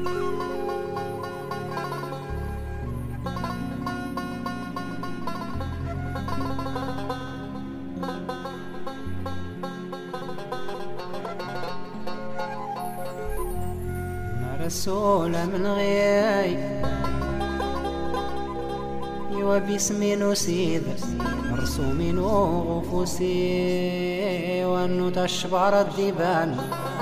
رسول من غياي يوا باسمي نسيد مرسومين وغفوسي وانو تشبر الديبان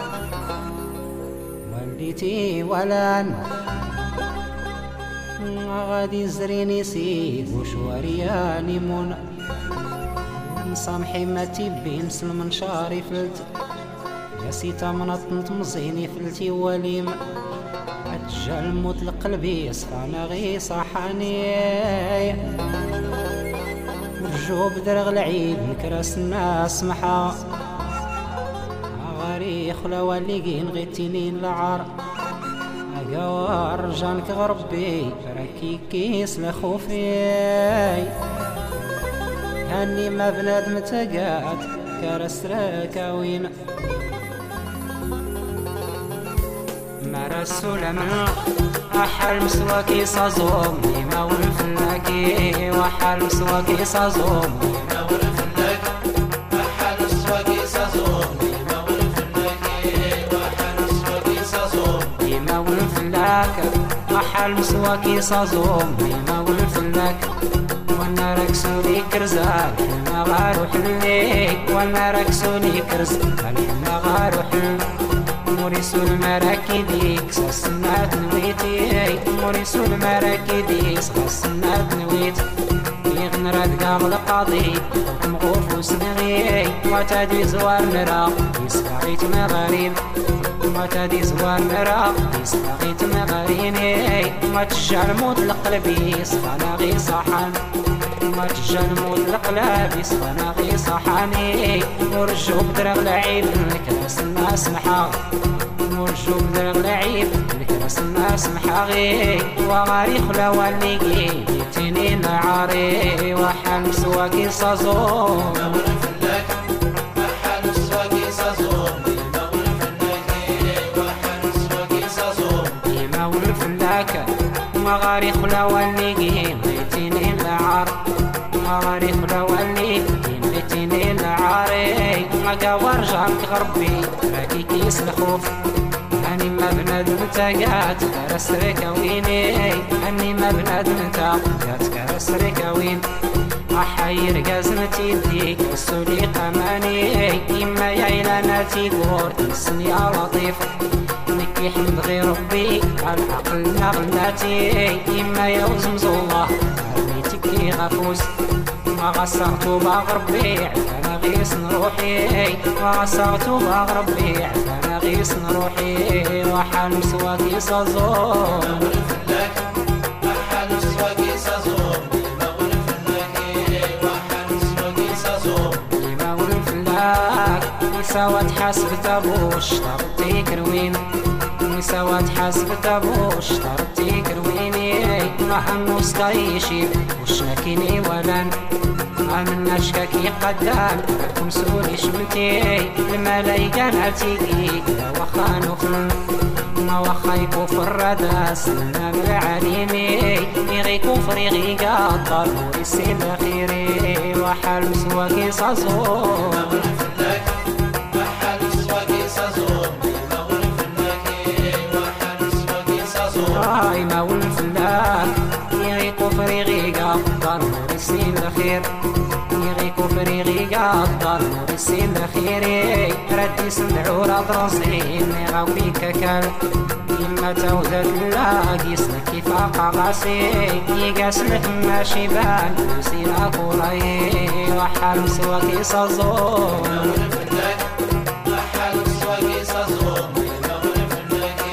وليتي ولان غادي زريني سيد وشوارياني منى نصامحي ما تبين سلم شاري فلت يا سيتا منطنط مزيني فلتي وليم أتجا الموت لقلبي يصفانا غي صحاني رجوب درغ العيد نكراس الناس محا غاري خلا واليقين غيتينين العار أقوار رجانك غربي راكي كيس لخوفي هاني ما بنادم تقاد كرس راكاوين ما رسول من أحل مسواكي صازوم ما ولفلاكي وحل مسواكي صازوم ما ولفلاك أحل مسواكي صازوم ما ولفلاكي وحل مسواكي صازوم ما ولفلاك أحل مسواكي صازوم ما ولفلاك وانا ركسوني كرزان ما غاروح ليك وانا ركسوني كرزان ما غاروح موريسو المراكديك ساسنات نويتي موريسو المراكديك ساسنات نويت يغن راد قام القاضي مغوف وسنغي وتادي زوار مرا يسقعيت مغارين وتادي زوار مرا يسقعيت مغاريني ما تشجع الموت لقلبي يصفانا غي صحان ما تجا الموت لقلبي يصفانا غي صحاني ورجو بدرغ العيب الكاس الناس محا ورجو بدرغ العيب الكاس الناس محاغي وغاري خلا واليقي يتيني العاري وحال مسواكي صازوم ما ولفلاك وحال مسواكي صازوم ما ولفلاك وحال مسواكي صازوم ما ولفلاك وغاري خلا واليقي يتيني العار غاري خلا واليقي يتيني العاري مقاور جارك غربي راكي كيس الخوف أني ما بنادم تاقات كرس ركاويني أني ما بنادم تاقات كرس ركاوين أحير قازمتي ديك السولي قماني إما يعيلاناتي قور تنسني يا لطيف نكي حمد غير ربي العقل نغلاتي إما يوزمز الله رميتك غفوس ما غسرتو باغربي عفانا غيس نروحي ما غسرتو باغربي عفانا غيس نروحي وحال مسواكي صازوم ما ولفلاك وحال مسواكي صازوم ما ولفلاك وحال مسواكي صازوم ما ولفلاك مساوات حسب تابوش طرتي كروين مساوات حسب تابوش طرتي كرويني ما هنوس كايشي وش نكيني ولن من نشككي قدام راكم سوري شمتي الملايكة نعتيكي وخا نخل ما وخا يكفر رداس لنا بالعليمي يغي كفر يغي قطر ويسيب خيري وحال مسواكي صازوم ما ولفلاك وحال مسواكي صازوم ما ولفلاك وحال مسواكي صازوم ما ولفلاك يغي كفر يغي قطر ويسيب خير يغي كفر يغي قدر ورسيل خيري ردي سمعو راد راسي غاوي ككال إما تودد لاقي سلكي فاقا غاسي يقاسلك ماشي بان وسيلا كوراي وحال مسواكي صازوم ما ولفلاك وحال مسواكي صازوم ما ولفلاك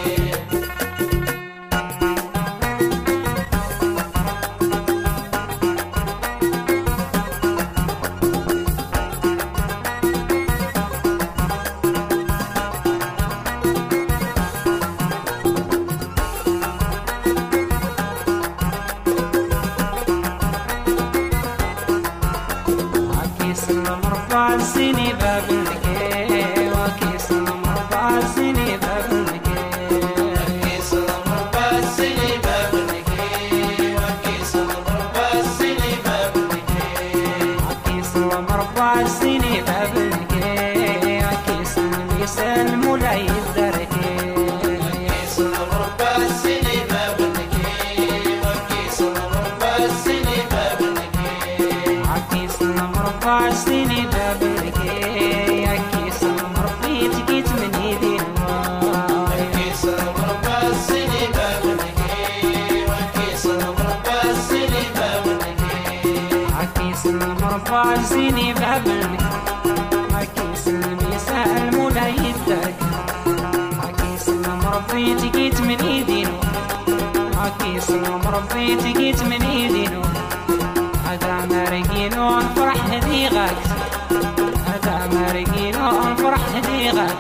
السني باب الكي وكيس المربع السني باب الكي وكيس المربع السيني باب الكي كيس الميسان مولاي الدركي كيس المربع السيني باب الكي كيس المربع السيني باب الكي كيس المربع السيني باب الكي كيس المربي تقيت من يدي كيس المربع السيني باب الكي كيس المربع السيني باب الكي كيس المربع السيني باب الكي كيس الميسان مولاي الدركي كيس المربي تقيت من يدي كيس المربي تقيت من يدي هذا مرقينو نفرح هديغك هذا مرقينو نفرح هديغك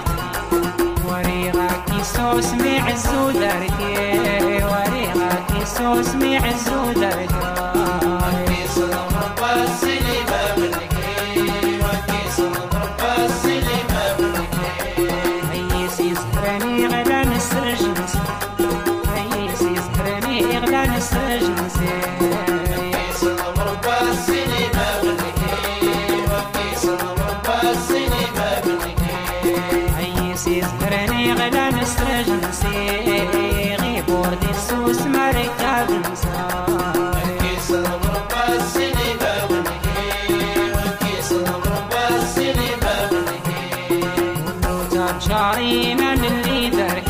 وريغك يسو سميع الزودركي وريغك يسو سميع الزودركي كيس المربع السيني باب الكي كيس المربع السيني باب الكي هيسي سهراني غلان السجن هيسي سهراني غلان السجن كيس المربع السيني باب الكي كيس المربع السيني باب الكي هيسي سهراني غلان السجن غيب وردي السوس مركب كيس المربع السيني باب الكي كيس المربع السيني باب الكي ولوتان شارين اللي درك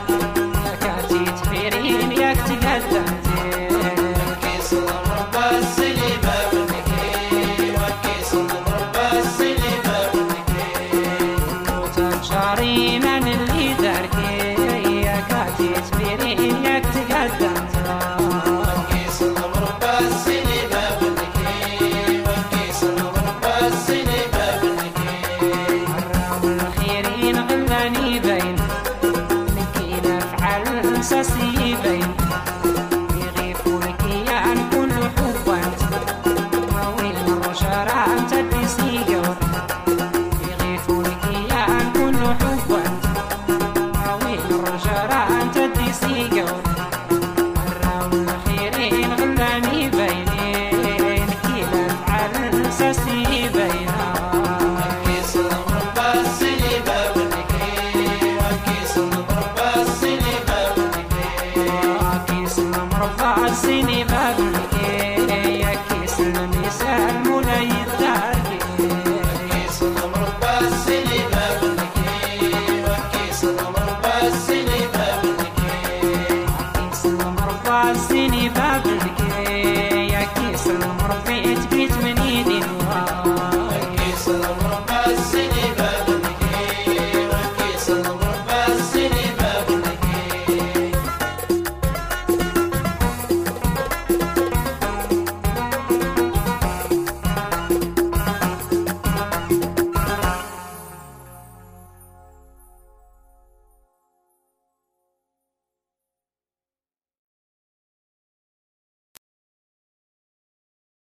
كاتي تفيرين ياك تقدمتي كيس المربع السيني باب الكي كيس المربع السيني باب الكي ولوتان شارين اللي درك كاتي تفيرين ياك تقدمتي كيس المربع السيني باب الكي كيس المربع السيني باب الكي الراوي الخيرين غلاني بين لكي نفعل ساسي بين يغيفوا لك يا كل حب انت وين الرشارة انت تدسي قور يغيفوا لك يا كل حب انت وين الرشارة انت تدسي قور الراوي الخيرين غلاني بين لكي نفعل ساسي بين كيس المربع السيني باب الكي كيس المربع السيني باب الكي كيس المربع السيني باب الكي كيس الميسان مولاي الدركي كيس المربع السيني باب الكي كيس المربع السيني باب الكي كيس المربع السيني باب الكي كيس المربي